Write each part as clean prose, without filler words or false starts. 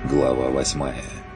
Глава 8.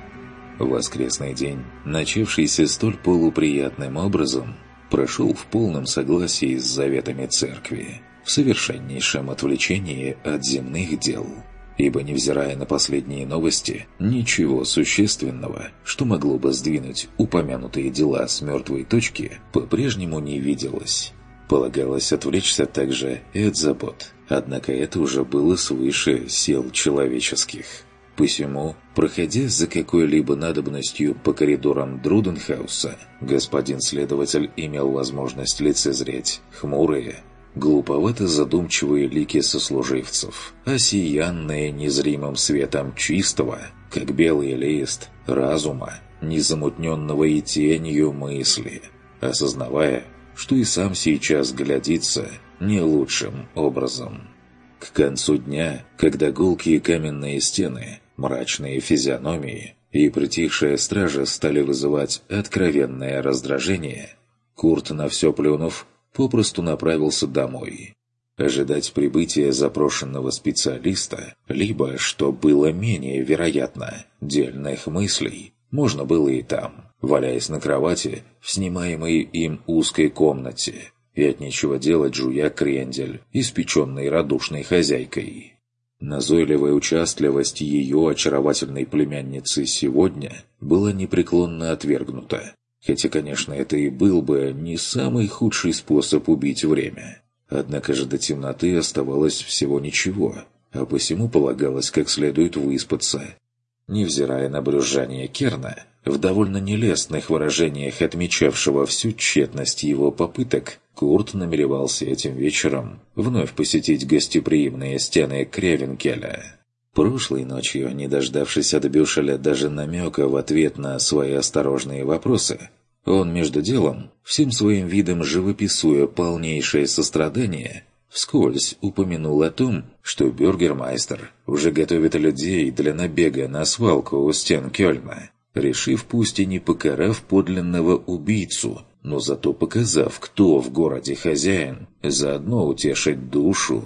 Воскресный день, начавшийся столь полуприятным образом, прошел в полном согласии с заветами церкви, в совершеннейшем отвлечении от земных дел. Ибо, невзирая на последние новости, ничего существенного, что могло бы сдвинуть упомянутые дела с мертвой точки, по-прежнему не виделось. Полагалось отвлечься также и от забот, однако это уже было свыше сил человеческих. Посему, проходя за какой-либо надобностью по коридорам Друденхауса, господин следователь имел возможность лицезреть хмурые, глуповато задумчивые лики сослуживцев, осиянные незримым светом чистого, как белый лист, разума, незамутненного и тенью мысли, осознавая, что и сам сейчас глядится не лучшим образом. К концу дня, когда гулкие каменные стены, мрачные физиономии и притихшая стража стали вызывать откровенное раздражение, Курт, на все плюнув, попросту направился домой. Ожидать прибытия запрошенного специалиста, либо, что было менее вероятно, дельных мыслей, можно было и там, валяясь на кровати в снимаемой им узкой комнате, и от нечего делать жуя крендель, испеченный радушной хозяйкой. Назойливая участливость ее очаровательной племянницы сегодня была непреклонно отвергнута, хотя, конечно, это и был бы не самый худший способ убить время. Однако же до темноты оставалось всего ничего, а посему полагалось как следует выспаться. Невзирая на брюзжание Керна, в довольно нелестных выражениях отмечавшего всю тщетность его попыток, Курт намеревался этим вечером вновь посетить гостеприимные стены Кревенкеля. Прошлой ночью, не дождавшись от Бюшеля даже намека в ответ на свои осторожные вопросы, он между делом, всем своим видом живописуя полнейшее сострадание, вскользь упомянул о том, что бюргермайстер уже готовит людей для набега на свалку у стен Кёльна, решив, пусть и не покарав подлинного убийцу, но зато показав, кто в городе хозяин, заодно утешить душу.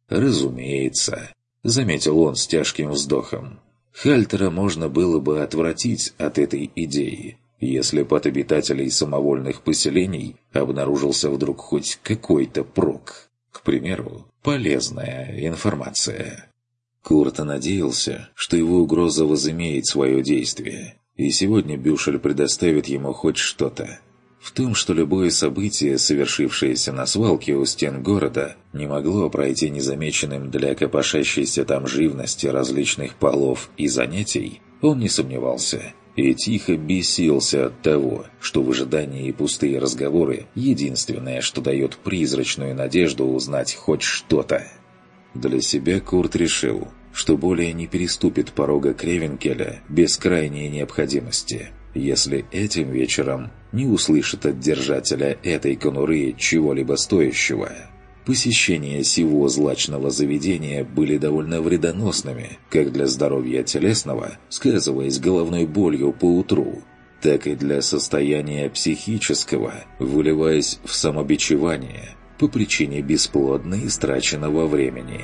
Разумеется, заметил он с тяжким вздохом, Хальтера можно было бы отвратить от этой идеи, если б от обитателей самовольных поселений обнаружился вдруг хоть какой-то прок. К примеру, полезная информация. Курт надеялся, что его угроза возымеет свое действие, и сегодня Бюшель предоставит ему хоть что-то. В том, что любое событие, совершившееся на свалке у стен города, не могло пройти незамеченным для копошащейся там живности различных полов и занятий, он не сомневался и тихо бесился от того, что в ожидании пустые разговоры единственное, что дает призрачную надежду узнать хоть что-то. Для себя Курт решил, что более не переступит порога Кревенкеля без крайней необходимости, если этим вечером не услышит от держателя этой конуры чего-либо стоящего. Посещения сего злачного заведения были довольно вредоносными, как для здоровья телесного, сказываясь головной болью поутру, так и для состояния психического, выливаясь в самобичевание по причине бесплодно истраченного времени.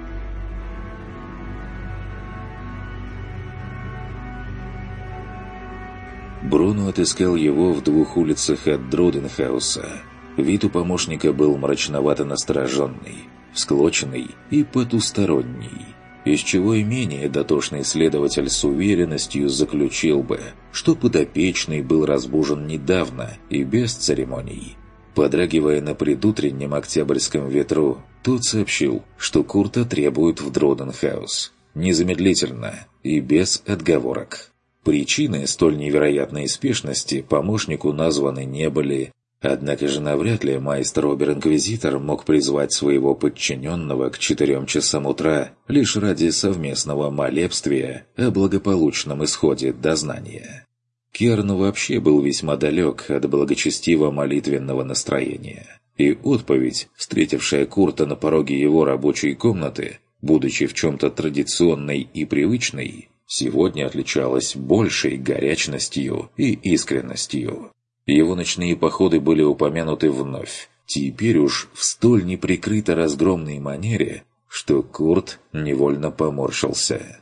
Бруно отыскал его в 2 улицах от Друденхауса. Вид у помощника был мрачновато настороженный, всклоченный и потусторонний, из чего и менее дотошный следователь с уверенностью заключил бы, что подопечный был разбужен недавно и без церемоний. Подрагивая на предутреннем октябрьском ветру, тот сообщил, что Курта требуют в Друденхаус, незамедлительно и без отговорок. Причины столь невероятной спешности помощнику названы не были, однако же навряд ли майстер-обер-инквизитор мог призвать своего подчиненного к 4 часам утра лишь ради совместного молебствия о благополучном исходе дознания. Керн вообще был весьма далек от благочестиво-молитвенного настроения, и отповедь, встретившая Курта на пороге его рабочей комнаты, будучи в чем-то традиционной и привычной, сегодня отличалась большей горячностью и искренностью. Его ночные походы были упомянуты вновь, теперь уж в столь неприкрыто разгромной манере, что Курт невольно поморщился.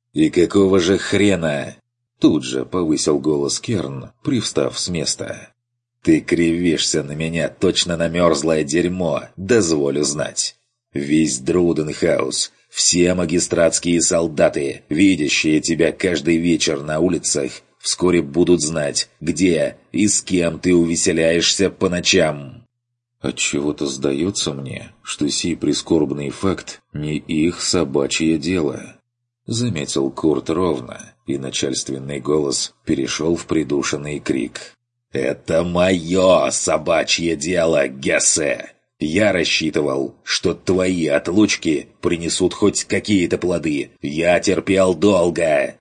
«И какого же хрена?» Тут же повысил голос Керн, привстав с места. «Ты кривишься на меня точно на мерзлое дерьмо, дозволю знать. Весь Друденхаус, все магистратские солдаты, видящие тебя каждый вечер на улицах, вскоре будут знать, где и с кем ты увеселяешься по ночам». Отчего-то сдается мне, что сей прискорбный факт не их собачье дело. Заметил Курт ровно, и начальственный голос перешел в придушенный крик. «Это мое собачье дело, Гессе! Я рассчитывал, что твои отлучки принесут хоть какие-то плоды. Я терпел долго!»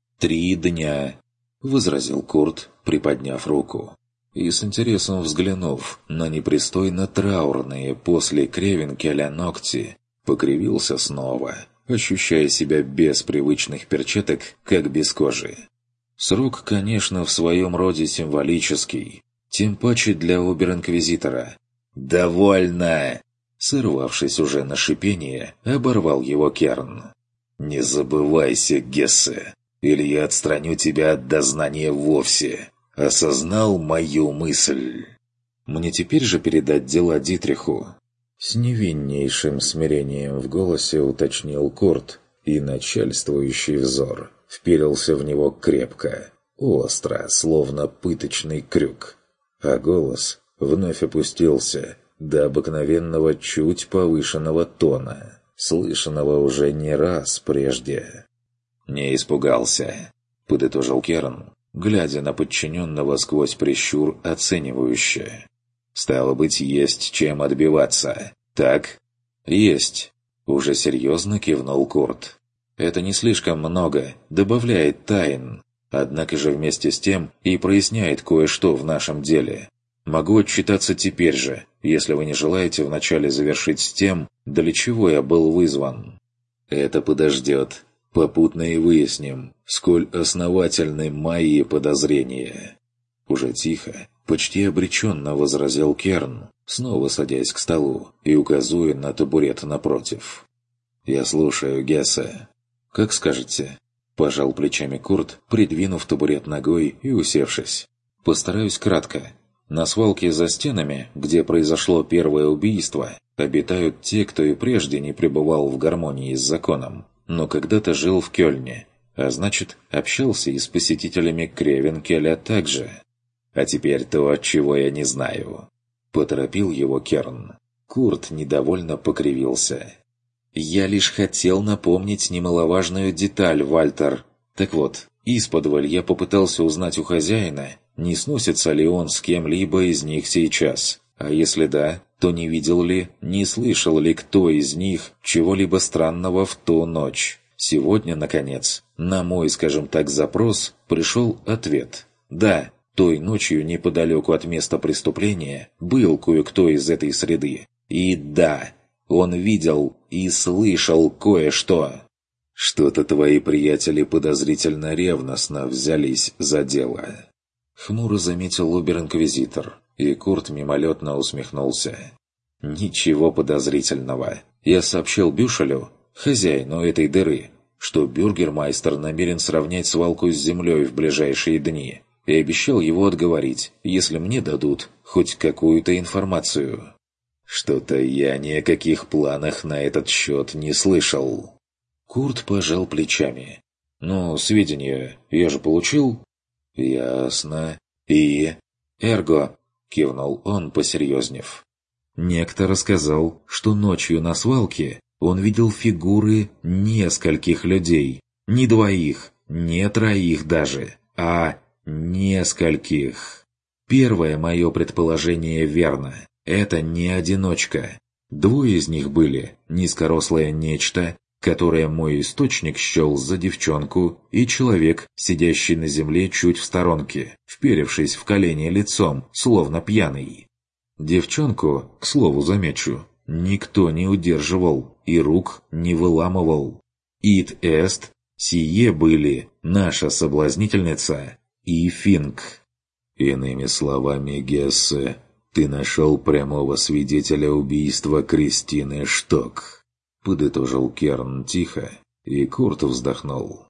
3 дня, — возразил Курт, приподняв руку. И с интересом взглянув на непристойно траурные после Кревенкеля ногти, покривился снова, ощущая себя без привычных перчаток, как без кожи. Срок, конечно, в своем роде символический, тем паче для обер-инквизитора. «Довольно!» Сорвавшись уже на шипение, оборвал его Керн. «Не забывайся, Гессе, или я отстраню тебя от дознания вовсе. Осознал мою мысль?» «Мне теперь же передать дела Дитриху?» С невиннейшим смирением в голосе уточнил Курт, и начальствующий взор вперился в него крепко, остро, словно пыточный крюк. А голос вновь опустился до обыкновенного чуть повышенного тона, слышанного уже не раз прежде. «Не испугался», — подытожил Керн, глядя на подчиненного сквозь прищур оценивающе. «Стало быть, есть чем отбиваться, так?» «Есть», — уже серьезно кивнул Курт. «Это не слишком много, добавляет тайн, однако же вместе с тем и проясняет кое-что в нашем деле. Могу отчитаться теперь же, если вы не желаете вначале завершить с тем, для чего я был вызван». «Это подождет. Попутно и выясним, сколь основательны мои подозрения». Уже тихо, почти обреченно возразил Керн, снова садясь к столу и указывая на табурет напротив. «Я слушаю, Гессе». «Как скажете», – пожал плечами Курт, придвинув табурет ногой и усевшись. «Постараюсь кратко. На свалке за стенами, где произошло первое убийство, обитают те, кто и прежде не пребывал в гармонии с законом, но когда-то жил в Кёльне, а значит, общался и с посетителями Кревенкеля также. А теперь то, чего я не знаю». Поторопил его Керн. Курт недовольно покривился. «Я лишь хотел напомнить немаловажную деталь, Вальтер. Так вот, исподволь я попытался узнать у хозяина, не сносится ли он с кем-либо из них сейчас. А если да, то не видел ли, не слышал ли кто из них чего-либо странного в ту ночь. Сегодня, наконец, на мой, скажем так, запрос пришел ответ. Да, той ночью неподалеку от места преступления был кое-кто из этой среды. И да, он видел и слышал кое-что. Что-то твои приятели подозрительно ревностно взялись за дело». Хмуро заметил обер-инквизитор, и Курт мимолетно усмехнулся. «Ничего подозрительного. Я сообщил Бюшелю, хозяину этой дыры, что бюргермайстер намерен сравнять свалку с землей в ближайшие дни, и обещал его отговорить, если мне дадут хоть какую-то информацию. Что-то я ни о каких планах на этот счет не слышал». Курт пожал плечами. «Ну, сведения я же получил». «Ясно. И...» «Эрго», — кивнул он, посерьезнев. «Некто рассказал, что ночью на свалке он видел фигуры нескольких людей. Не 2, не 3 даже, а нескольких. Первое мое предположение верно. Это не одиночка. 2 из них были низкорослое нечто, которое мой источник счел за девчонку, и человек, сидящий на земле чуть в сторонке, вперевшись в колени лицом, словно пьяный. Девчонку, к слову замечу, никто не удерживал и рук не выламывал. Ит эст, сие были наша соблазнительница и Финк». «Иными словами, Гессе, ты нашел прямого свидетеля убийства Кристины Шток», — подытожил Керн тихо, и Курт вздохнул.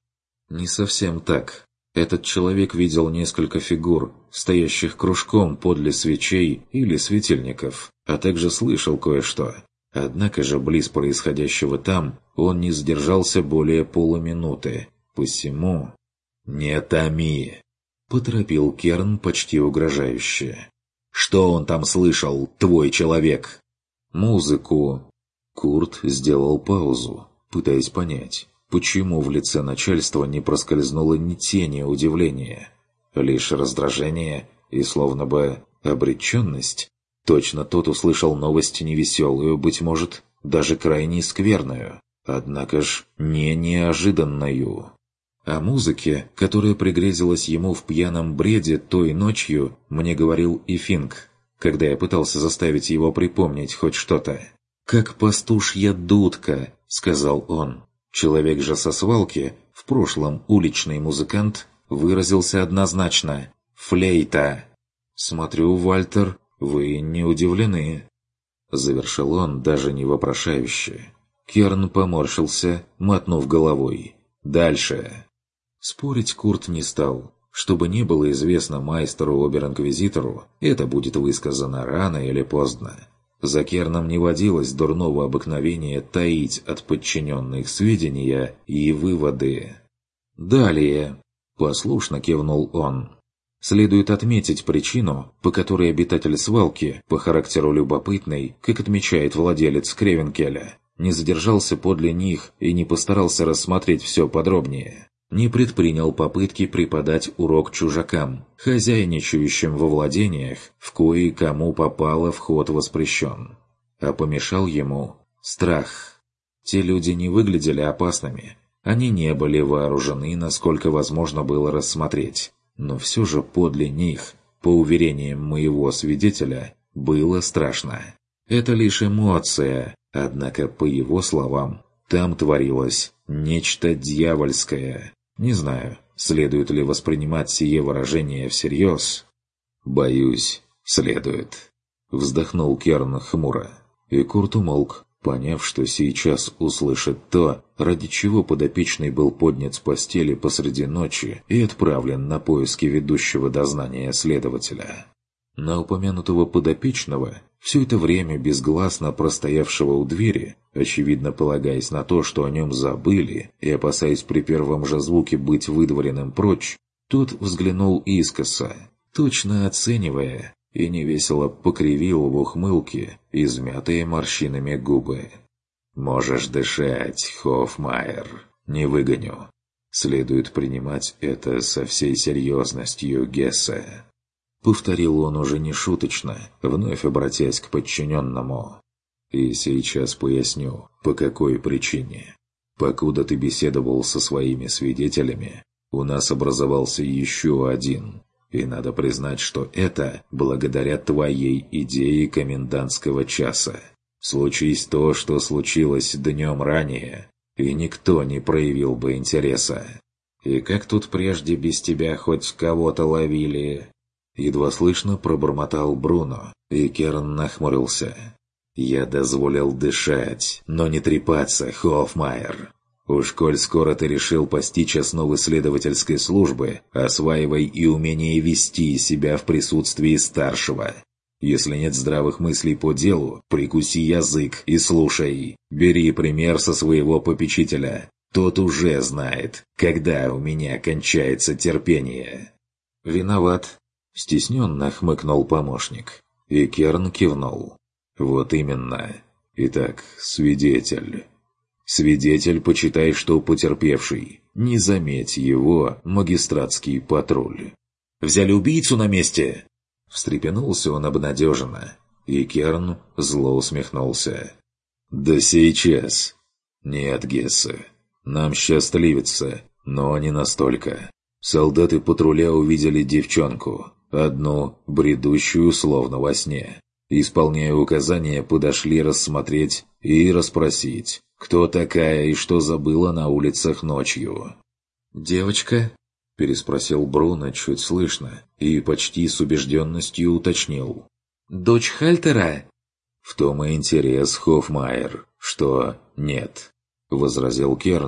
Не совсем так. Этот человек видел несколько фигур, стоящих кружком подле свечей или светильников, а также слышал кое-что. Однако же близ происходящего там он не задержался более полуминуты. Посему... «Не томи!» — поторопил Керн почти угрожающе. «Что он там слышал, твой человек?» «Музыку». Курт сделал паузу, пытаясь понять, почему в лице начальства не проскользнуло ни тени удивления, лишь раздражение и словно бы обреченность. Точно тот услышал новость невеселую, быть может, даже крайне скверную, однако ж не неожиданную. О музыке, которая пригрезилась ему в пьяном бреде той ночью, мне говорил и Финк, когда я пытался заставить его припомнить хоть что-то. «Как пастушья дудка», — сказал он. Человек же со свалки, в прошлом уличный музыкант, выразился однозначно «флейта». «Смотрю, Вальтер, вы не удивлены», — завершил он даже не вопрошающе. Керн поморщился, мотнув головой. «Дальше». Спорить Курт не стал. Чтобы не было известно майстеру-обер-инквизитору, это будет высказано рано или поздно. За Керном не водилось дурного обыкновения таить от подчиненных сведения и выводы. «Далее», — послушно кивнул он, — «следует отметить причину, по которой обитатель свалки, по характеру любопытный, как отмечает владелец Кревенкеля, не задержался подле них и не постарался рассмотреть все подробнее. Не предпринял попытки преподать урок чужакам, хозяйничающим во владениях, в кои кому попало вход воспрещен. А помешал ему страх. Те люди не выглядели опасными, они не были вооружены, насколько возможно было рассмотреть, но все же подле них, по уверениям моего свидетеля, было страшно. Это лишь эмоция, однако, по его словам, там творилось нечто дьявольское. Не знаю, следует ли воспринимать сие выражение всерьез. «Боюсь, следует», — вздохнул Керн хмуро. И Курт умолк, поняв, что сейчас услышит то, ради чего подопечный был поднят с постели посреди ночи и отправлен на поиски ведущего дознания следователя. На упомянутого подопечного, все это время безгласно простоявшего у двери, очевидно полагаясь на то, что о нем забыли, и опасаясь при первом же звуке быть выдворенным прочь, тот взглянул искоса, точно оценивая, и невесело покривил в ухмылке измятые морщинами губы. «Можешь дышать, Хоффмайер, не выгоню. Следует принимать это со всей серьезностью, Гессе». Повторил он уже нешуточно, вновь обратясь к подчиненному. «И сейчас поясню, по какой причине. Покуда ты беседовал со своими свидетелями, у нас образовался еще один. И надо признать, что это благодаря твоей идее комендантского часа. Случись то, что случилось днем ранее, и никто не проявил бы интереса. И как тут прежде без тебя хоть кого-то ловили?» Едва слышно пробормотал Бруно, и Керн нахмурился. «Я дозволил дышать, но не трепаться, Хоффмайер. Уж коль скоро ты решил постичь основы следовательской службы, осваивай и умение вести себя в присутствии старшего. Если нет здравых мыслей по делу, прикуси язык и слушай. Бери пример со своего попечителя. Тот уже знает, когда у меня кончается терпение». «Виноват», — стесненно хмыкнул помощник. И Керн кивнул. «Вот именно. Итак, свидетель. Свидетель, почитай, что потерпевший. Не заметь его, магистратский патруль». «Взяли убийцу на месте?» Встрепенулся он обнадеженно, и Керн зло усмехнулся. «Да сейчас. Нет, Гессе, нам счастливится, но не настолько. Солдаты патруля увидели девчонку, одну, бредущую словно во сне. Исполняя указания, подошли рассмотреть и расспросить, кто такая и что забыла на улицах ночью». «Девочка?» – переспросил Бруно чуть слышно и почти с убежденностью уточнил. «Дочь Хальтера?» «В том и интерес, Хоффмайер, что нет», – возразил Керн,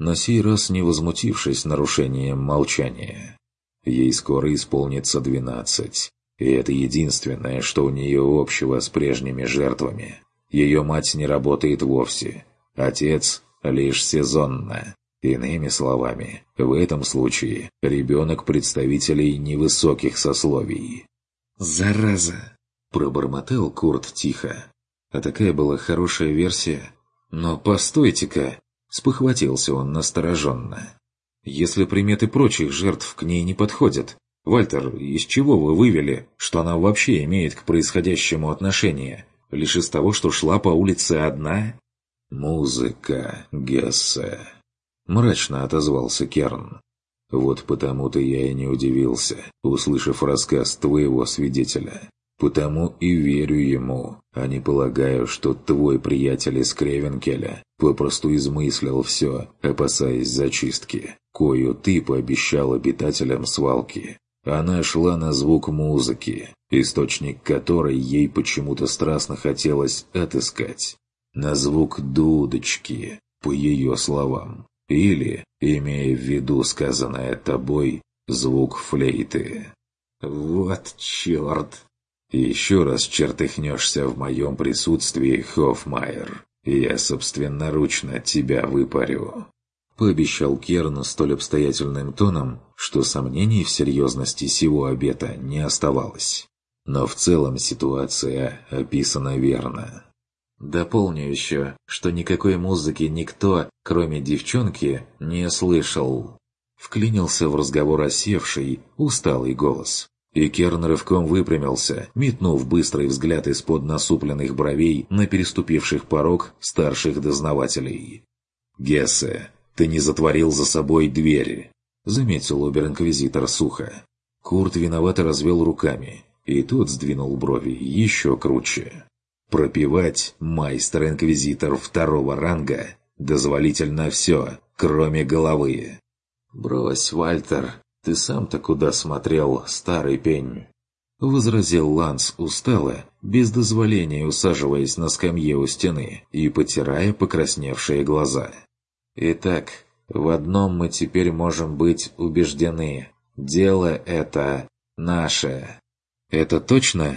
на сей раз не возмутившись нарушением молчания. Ей скоро исполнится 12, и это единственное, что у нее общего с прежними жертвами. Ее мать не работает вовсе, отец лишь сезонно. Иными словами, в этом случае ребенок представителей невысоких сословий. «Зараза!» – пробормотал Курт тихо. А такая была хорошая версия. «Но постойте-ка!» – спохватился он настороженно. «Если приметы прочих жертв к ней не подходят, Вальтер, из чего вы вывели, что она вообще имеет к происходящему отношение? Лишь из того, что шла по улице одна?» «Музыка, Гессе», — мрачно отозвался Керн. «Вот потому-то я и не удивился, услышав рассказ твоего свидетеля. Потому и верю ему, а не полагаю, что твой приятель из Кревенкеля попросту измыслил все, опасаясь зачистки, кою ты пообещал обитателям свалки. Она шла на звук музыки, источник которой ей почему-то страстно хотелось отыскать. На звук дудочки, по ее словам. Или, имея в виду сказанное тобой, звук флейты. Вот черт! Еще раз чертыхнешься в моем присутствии, Хоффмайер, и я собственноручно тебя выпарю. Пообещал Керн столь обстоятельным тоном, что сомнений в серьезности сего обета не оставалось. Но в целом ситуация описана верно. Дополню еще, что никакой музыки никто, кроме девчонки, не слышал. Вклинился в разговор осевший, усталый голос. И Керн рывком выпрямился, метнув быстрый взгляд из-под насупленных бровей на переступивших порог старших дознавателей. «Гессе, ты не затворил за собой двери», — заметил обер-инквизитор сухо. Курт виновато развел руками, и тот сдвинул брови еще круче. «Пропевать, майстер-инквизитор второго ранга, дозволительно все, кроме головы». «Брось, Вальтер, ты сам-то куда смотрел, старый пень?» — возразил Ланс устало, без дозволения усаживаясь на скамье у стены и потирая покрасневшие глаза. «Итак, в одном мы теперь можем быть убеждены. Дело это наше». «Это точно?»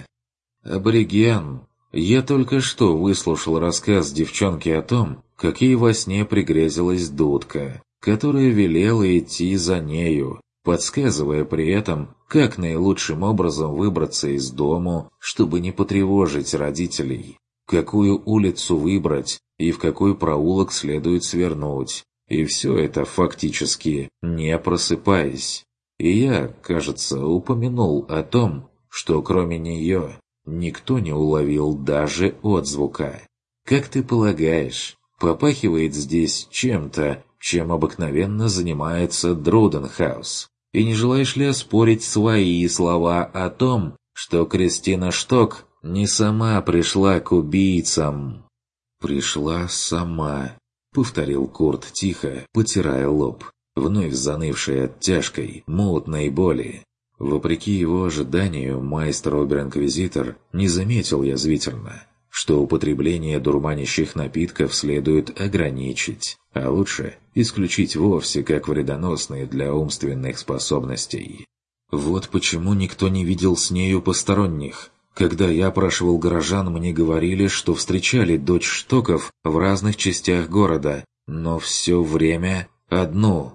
«Абориген, я только что выслушал рассказ девчонки о том, как ей во сне пригрезилась дудка, которая велела идти за нею, подсказывая при этом, как наилучшим образом выбраться из дому, чтобы не потревожить родителей, какую улицу выбрать и в какой проулок следует свернуть, и все это фактически не просыпаясь. И я, кажется, упомянул о том, что кроме нее никто не уловил даже отзвука. Как ты полагаешь, попахивает здесь чем-то, чем обыкновенно занимается Друденхаус? И не желаешь ли оспорить свои слова о том, что Кристина Шток не сама пришла к убийцам?» «Пришла сама», — повторил Курт тихо, потирая лоб, вновь занывший от тяжкой, мутной боли. Вопреки его ожиданию, майстер-обер-инквизитор не заметил язвительно, что употребление дурманящих напитков следует ограничить, а лучше исключить вовсе как вредоносные для умственных способностей. Вот почему никто не видел с нею посторонних. Когда я опрашивал горожан, мне говорили, что встречали дочь Штоков в разных частях города, но все время одну.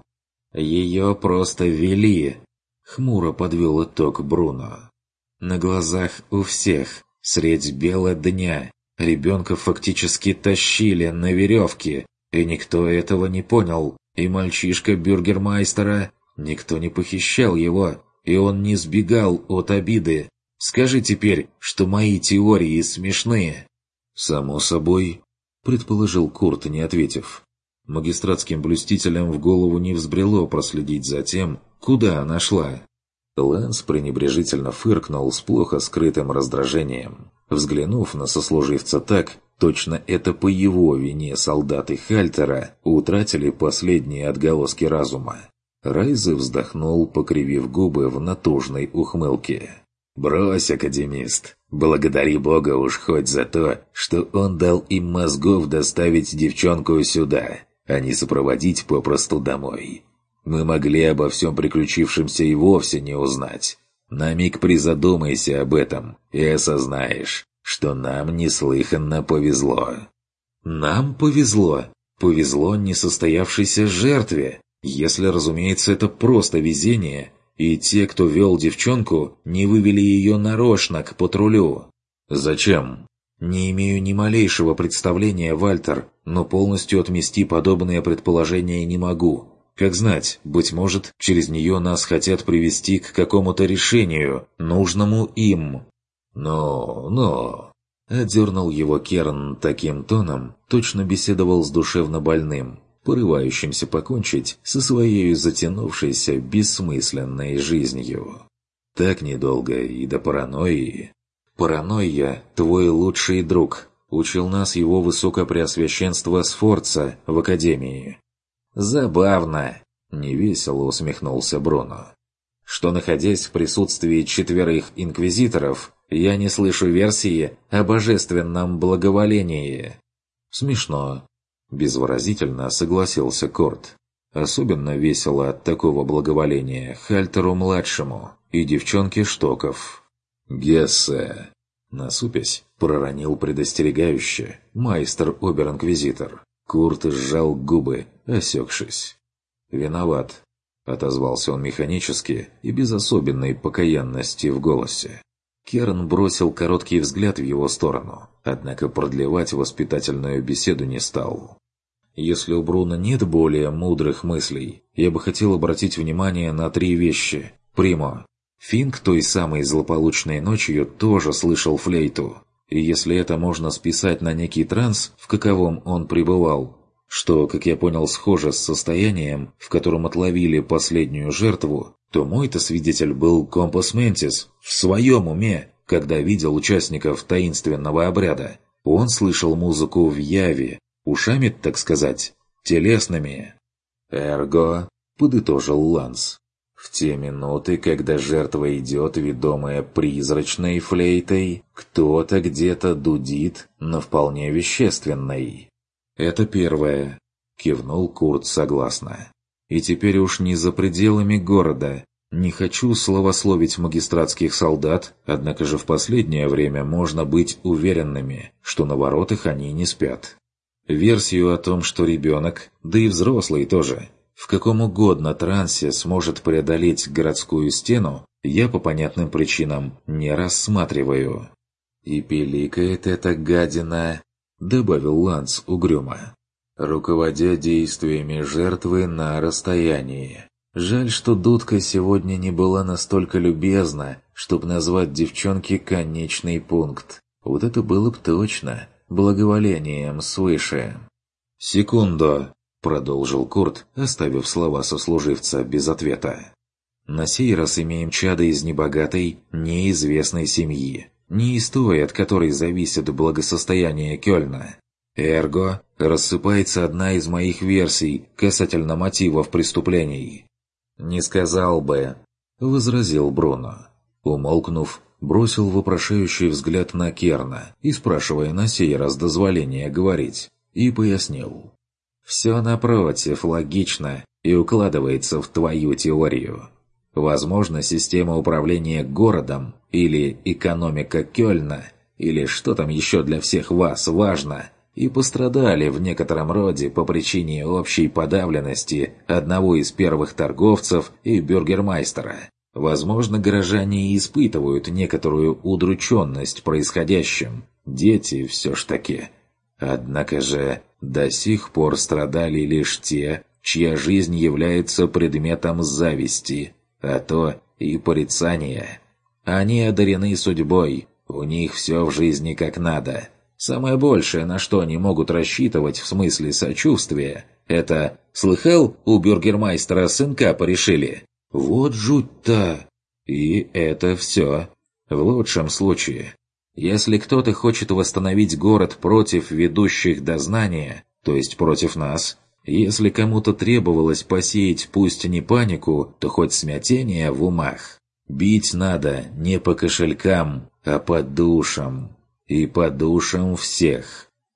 Ее просто вели. Хмуро подвел итог Бруно. На глазах у всех, средь бела дня, ребенка фактически тащили на веревке, и никто этого не понял. И мальчишка бюргермайстера, никто не похищал его, и он не сбегал от обиды. Скажи теперь, что мои теории смешные». «Само собой», — предположил Курт, не ответив. Магистратским блюстителям в голову не взбрело проследить за тем, куда она шла. Ланс пренебрежительно фыркнул с плохо скрытым раздражением, взглянув на сослуживца так, точно это по его вине солдаты Хальтера утратили последние отголоски разума. Райзе вздохнул, покривив губы в натужной ухмылке. «Брось, академист, благодари Бога уж хоть за то, что он дал им мозгов доставить девчонку сюда. а не сопроводить попросту домой. Мы могли обо всем приключившемся и вовсе не узнать. На миг призадумайся об этом и осознаешь, что нам неслыханно повезло». «Нам повезло? Повезло несостоявшейся жертве, если, разумеется, это просто везение, и те, кто вел девчонку, не вывели ее нарочно к патрулю». «Зачем?» «Не имею ни малейшего представления, Вальтер, но полностью отмести подобные предположения не могу. Как знать, быть может, через нее нас хотят привести к какому-то решению, нужному им». «Но...» — одернул его Керн таким тоном, точно беседовал с душевно больным, порывающимся покончить со своей затянувшейся бессмысленной жизнью. «Так недолго и до паранойи». «Паранойя – твой лучший друг», – учил нас его высокопреосвященство Сфорца в Академии. «Забавно», – невесело усмехнулся Бруно, «что, находясь в присутствии 4 инквизиторов, я не слышу версии о божественном благоволении». «Смешно», – безвыразительно согласился Корт. «Особенно весело от такого благоволения Хальтеру-младшему и девчонке Штоков». «Гессе!» Насупясь, проронил предостерегающе майстер-обер-инквизитор. Курт сжал губы, осекшись. «Виноват», — отозвался он механически и без особенной покаянности в голосе. Керн бросил короткий взгляд в его сторону, однако продлевать воспитательную беседу не стал. «Если у Бруно нет более мудрых мыслей, я бы хотел обратить внимание на 3 вещи. Примо. Финк той самой злополучной ночью тоже слышал флейту, и если это можно списать на некий транс, в каковом он пребывал, что, как я понял, схоже с состоянием, в котором отловили последнюю жертву, то мой-то свидетель был компас ментис в своем уме, когда видел участников таинственного обряда. Он слышал музыку в яве, ушами, так сказать, телесными. «Эрго», — подытожил Ланс. В те минуты, когда жертва идет, ведомая призрачной флейтой, кто-то где-то дудит, но вполне вещественной. «Это первое», — кивнул Курт согласно. «И теперь уж не за пределами города. Не хочу словословить магистратских солдат, однако же в последнее время можно быть уверенными, что на воротах они не спят. Версию о том, что ребенок, да и взрослый тоже, в каком угодно трансе сможет преодолеть городскую стену, я по понятным причинам не рассматриваю». «И пиликает эта гадина», — добавил Ланс угрюмо, руководя действиями жертвы на расстоянии. Жаль, что дудка сегодня не была настолько любезна, чтобы назвать девчонке конечный пункт. Вот это было б точно благоволением свыше. «Секунду», — продолжил Курт, оставив слова сослуживца без ответа. «На сей раз имеем чадо из небогатой, неизвестной семьи, не из той, от которой зависит благосостояние Кёльна. Эрго, рассыпается одна из моих версий касательно мотивов преступлений». «Не сказал бы», — возразил Бруно. Умолкнув, бросил вопрошающий взгляд на Керна и спрашивая на сей раз дозволения говорить, и пояснил. «Все напротив логично и укладывается в твою теорию. Возможно, система управления городом или экономика Кёльна, или что там еще для всех вас важно, и пострадали в некотором роде по причине общей подавленности одного из первых торговцев и бюргермайстера. Возможно, горожане и испытывают некоторую удрученность происходящим. Дети все ж таки. Однако же до сих пор страдали лишь те, чья жизнь является предметом зависти, а то и порицания. Они одарены судьбой, у них все в жизни как надо. Самое большее, на что они могут рассчитывать в смысле сочувствия, это «слыхал, у бюргермайстера сынка порешили?» Вот жуть-то! И это все. В лучшем случае. Если кто-то хочет восстановить город против ведущих дознания, то есть против нас, если кому-то требовалось посеять пусть не панику, то хоть смятение в умах. Бить надо не по кошелькам, а по душам. И по душам всех.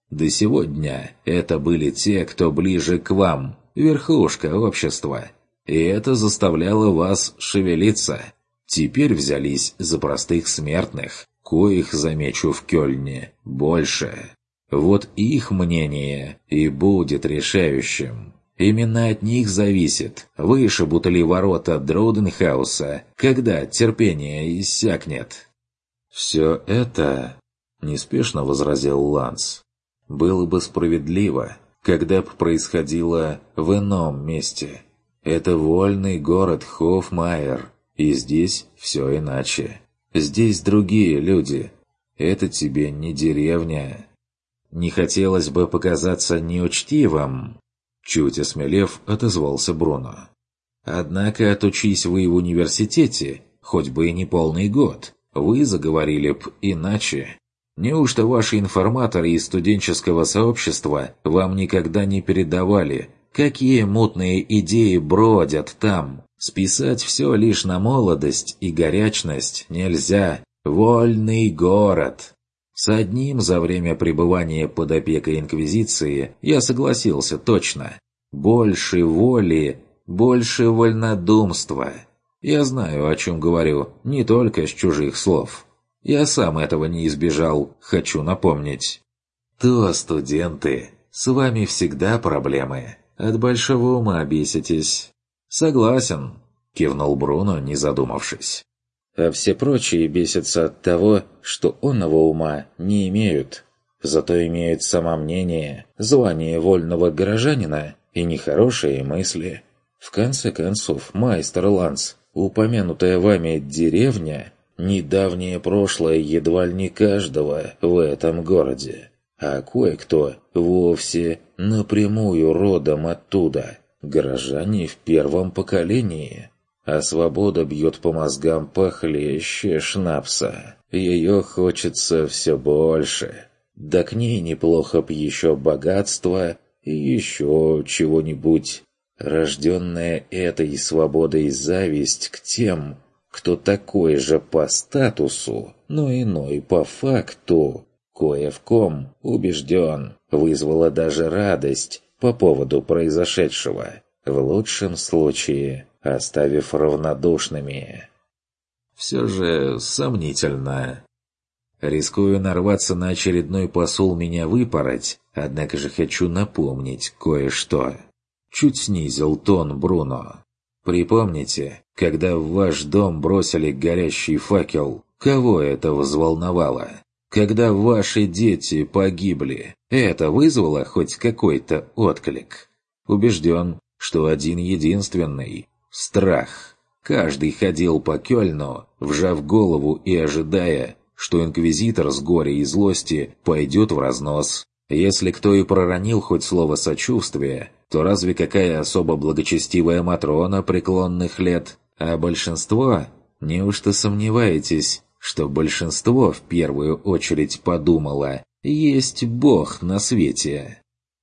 До сегодня это были те, кто ближе к вам, верхушка общества. И это заставляло вас шевелиться. Теперь взялись за простых смертных, коих, замечу, в Кёльне больше. Вот их мнение и будет решающим. Именно от них зависит, вышибут ли ворота Дроуденхауса, когда терпение иссякнет. «Все это, — неспешно возразил Ланс, — было бы справедливо, когда б происходило в ином месте. Это вольный город Хофмайер, и здесь все иначе. Здесь другие люди. Это тебе не деревня. Не хотелось бы показаться неучтивым». Чуть осмелев, отозвался Бруно. «Однако отучись вы в университете, хоть бы и не полный год, вы заговорили б иначе. Неужто ваши информаторы из студенческого сообщества вам никогда не передавали, какие мутные идеи бродят там? Списать все лишь на молодость и горячность нельзя. Вольный город!» С одним за время пребывания под опекой Инквизиции я согласился точно. Больше воли, больше вольнодумства. Я знаю, о чем говорю, не только с чужих слов. Я сам этого не избежал, хочу напомнить. То, студенты, с вами всегда проблемы. От большого ума беситесь. Согласен, кивнул Бруно, не задумавшись. А все прочие бесятся от того, что онного ума не имеют. Зато имеют самомнение, звание вольного горожанина и нехорошие мысли. В конце концов, майстер Ланс, упомянутая вами деревня, недавнее прошлое едва ли не каждого в этом городе. А кое-кто вовсе напрямую родом оттуда, горожане в первом поколении. А свобода бьет по мозгам похлеще шнапса. Ее хочется все больше. Да к ней неплохо б еще богатство и еще чего-нибудь. Рожденная этой свободой зависть к тем, кто такой же по статусу, но иной по факту, кое в ком убежден, вызвала даже радость по поводу произошедшего. В лучшем случае оставив равнодушными. Все же сомнительно. Рискую нарваться на очередной посул меня выпороть, однако же хочу напомнить кое-что. Чуть снизил тон Бруно. Припомните, когда в ваш дом бросили горящий факел, кого это взволновало? Когда ваши дети погибли, это вызвало хоть какой-то отклик? Убежден, что один-единственный – страх. Каждый ходил по Кёльну, вжав голову и ожидая, что инквизитор с горя и злости пойдет в разнос. Если кто и проронил хоть слово сочувствия, то разве какая особо благочестивая Матрона преклонных лет? А большинство? Неужто сомневаетесь, что большинство в первую очередь подумало, есть Бог на свете?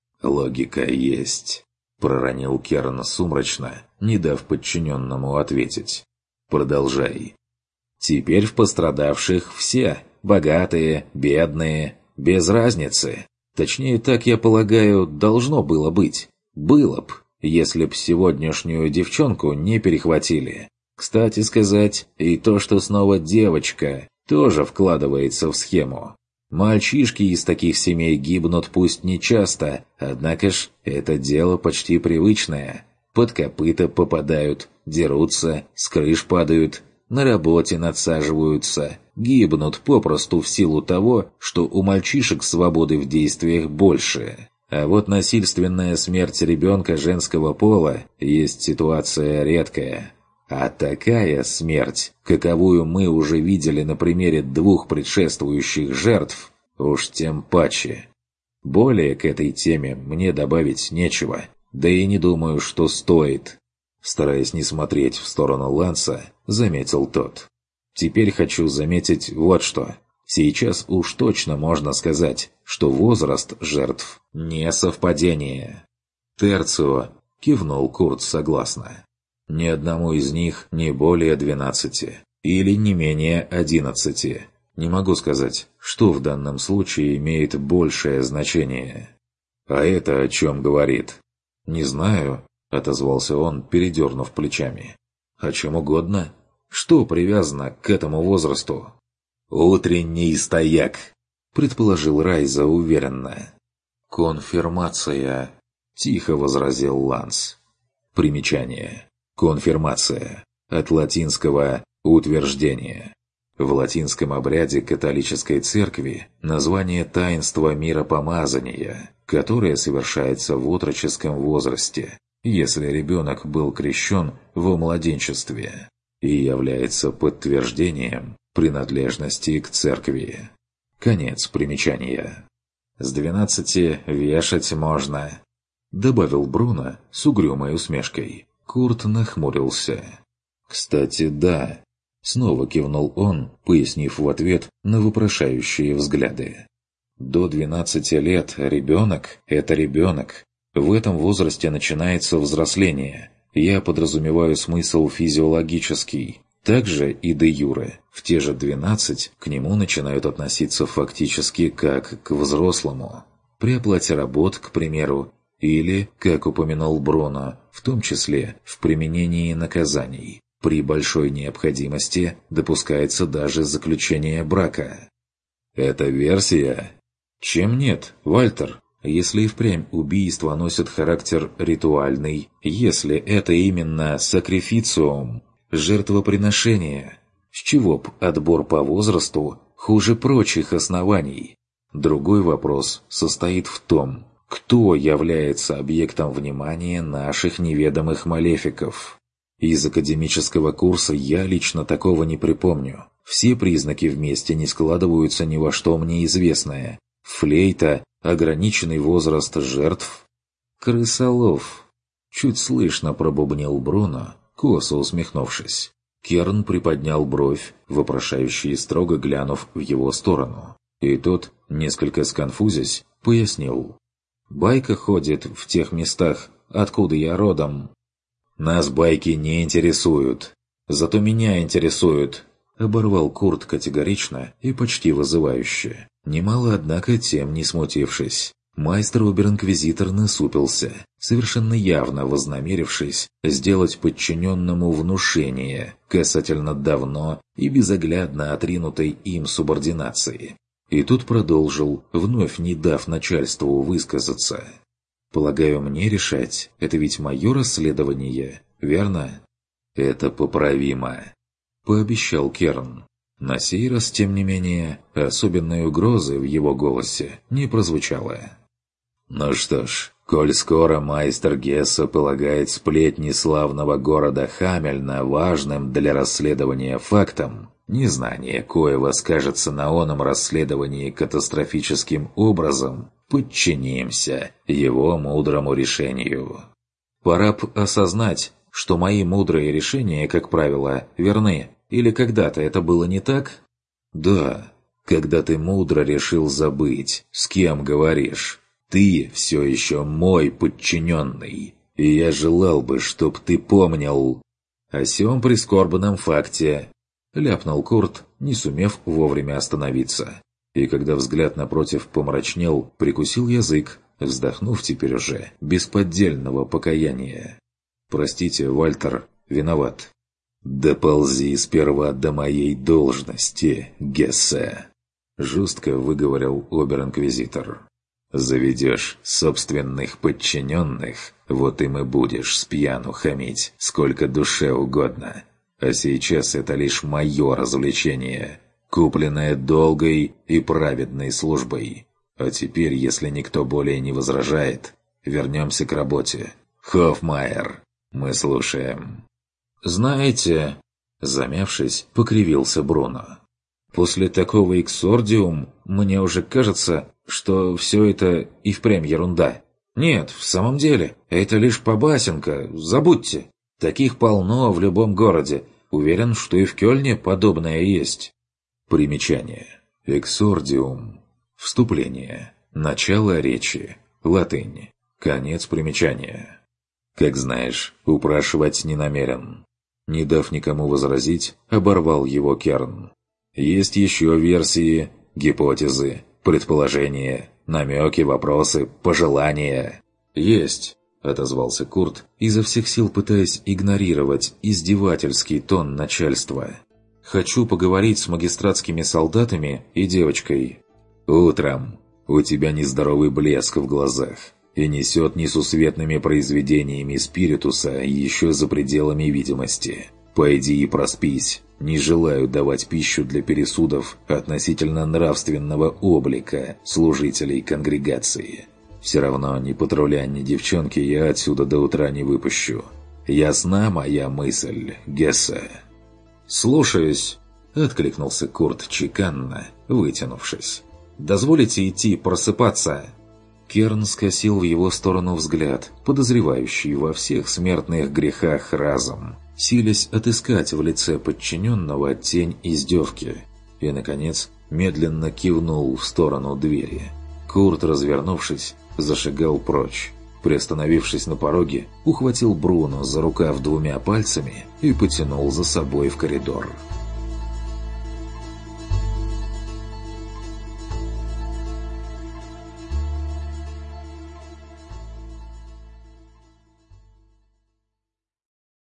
Логика есть. Проронил Керн сумрачно, не дав подчиненному ответить. «Продолжай. Теперь в пострадавших все, богатые, бедные, без разницы. Точнее, так, я полагаю, должно было быть. Было б, если б сегодняшнюю девчонку не перехватили. Кстати сказать, и то, что снова девочка, тоже вкладывается в схему. Мальчишки из таких семей гибнут пусть не часто, однако ж это дело почти привычное. Под копыта попадают, дерутся, с крыш падают, на работе надсаживаются, гибнут попросту в силу того, что у мальчишек свободы в действиях больше. А вот насильственная смерть ребенка женского пола есть ситуация редкая. А такая смерть, каковую мы уже видели на примере двух предшествующих жертв, уж тем паче. Более к этой теме мне добавить нечего, да и не думаю, что стоит. Стараясь не смотреть в сторону Ланса, заметил тот. Теперь хочу заметить вот что. Сейчас уж точно можно сказать, что возраст жертв не совпадение. «Терцио», — кивнул Курт согласно. «Ни одному из них не более 12, или не менее 11. Не могу сказать, что в данном случае имеет большее значение. А это о чем говорит? Не знаю, отозвался он, передернув плечами. О чем угодно. Что привязано к этому возрасту? Утренний стояк, предположил Райза уверенно. Конфирмация, тихо возразил Ланс. Примечание. Конфирмация. От латинского «утверждение». В латинском обряде католической церкви название таинства миропомазания, которое совершается в отроческом возрасте, если ребенок был крещен во младенчестве, и является подтверждением принадлежности к церкви. Конец примечания. «С 12 вешать можно», — добавил Бруно с угрюмой усмешкой. Курт нахмурился. «Кстати, да», — снова кивнул он, пояснив в ответ на вопрошающие взгляды. «До 12 лет ребенок – это ребенок. В этом возрасте начинается взросление. Я подразумеваю смысл физиологический. Также и де юре. В те же 12 к нему начинают относиться фактически как к взрослому. При оплате работ, к примеру, или, как упомянул Бруно, в том числе в применении наказаний. При большой необходимости допускается даже заключение брака. Это версия? Чем нет, Вальтер? Если и впрямь убийства носят характер ритуальный, если это именно сакрифициум, жертвоприношение, с чего б отбор по возрасту хуже прочих оснований? Другой вопрос состоит в том, кто является объектом внимания наших неведомых малефиков. Из академического курса я лично такого не припомню. Все признаки вместе не складываются ни во что мне известное. Флейта, ограниченный возраст жертв. Крысолов. Чуть слышно пробубнил Бруно, косо усмехнувшись. Керн приподнял бровь, вопрошающий строго глянув в его сторону. И тот, несколько сконфузясь, пояснил. «Байка ходит в тех местах, откуда я родом». «Нас байки не интересуют. Зато меня интересуют», — оборвал Курт категорично и почти вызывающе. Немало, однако, тем не смутившись. Майстер Обер-инквизитор насупился, совершенно явно вознамерившись сделать подчиненному внушение касательно давно и безоглядно отринутой им субординации. И тут продолжил, вновь не дав начальству высказаться. «Полагаю, мне решать, это ведь мое расследование, верно?» «Это поправимо», — пообещал Керн. На сей раз, тем не менее, особенной угрозы в его голосе не прозвучало. «Ну что ж, коль скоро майстер Гесса полагает сплетни славного города Хамельна важным для расследования фактом, незнание коего скажется на оном расследовании катастрофическим образом, подчинимся его мудрому решению. Пора б осознать, что мои мудрые решения, как правило, верны. Или когда-то это было не так? Да, когда ты мудро решил забыть, с кем говоришь. Ты все еще мой подчиненный, и я желал бы, чтоб ты помнил о сём прискорбном факте», — ляпнул Курт, не сумев вовремя остановиться. И когда взгляд напротив помрачнел, прикусил язык, вздохнув теперь уже без поддельного покаяния. «Простите, Вальтер, виноват». «Доползи сперва до моей должности, Гессе», — жестко выговорил обер-инквизитор. «Заведешь собственных подчиненных, вот им и будешь спьяну хамить, сколько душе угодно. А сейчас это лишь мое развлечение, купленное долгой и праведной службой. А теперь, если никто более не возражает, вернемся к работе. Хоффмайер, мы слушаем». «Знаете...» — замявшись, покривился Бруно. «После такого эксордиум мне уже кажется, что все это и впрямь ерунда. Нет, в самом деле, это лишь побасенка, забудьте. Таких полно в любом городе. Уверен, что и в Кёльне подобное есть». Примечание. Эксордиум. Вступление. Начало речи. Латынь. Конец примечания. Как знаешь, упрашивать не намерен. Не дав никому возразить, оборвал его Керн. Есть еще версии, гипотезы, предположения, намеки, вопросы, пожелания?» «Есть», — отозвался Курт, изо всех сил пытаясь игнорировать издевательский тон начальства. «Хочу поговорить с магистратскими солдатами и девочкой». «Утром. У тебя нездоровый блеск в глазах и несет несусветными произведениями спиритуса еще за пределами видимости. Пойди и проспись. Не желаю давать пищу для пересудов относительно нравственного облика служителей конгрегации. Все равно ни патруля, ни девчонки я отсюда до утра не выпущу. Ясна моя мысль, Гессе?» «Слушаюсь», — откликнулся Курт чеканно, вытянувшись. «Дозволите идти просыпаться?» Керн скосил в его сторону взгляд, подозревающий во всех смертных грехах разом, силясь отыскать в лице подчиненного тень издевки, и, наконец, медленно кивнул в сторону двери. Курт, развернувшись, зашагал прочь. Приостановившись на пороге, ухватил Бруно за рукав двумя пальцами и потянул за собой в коридор.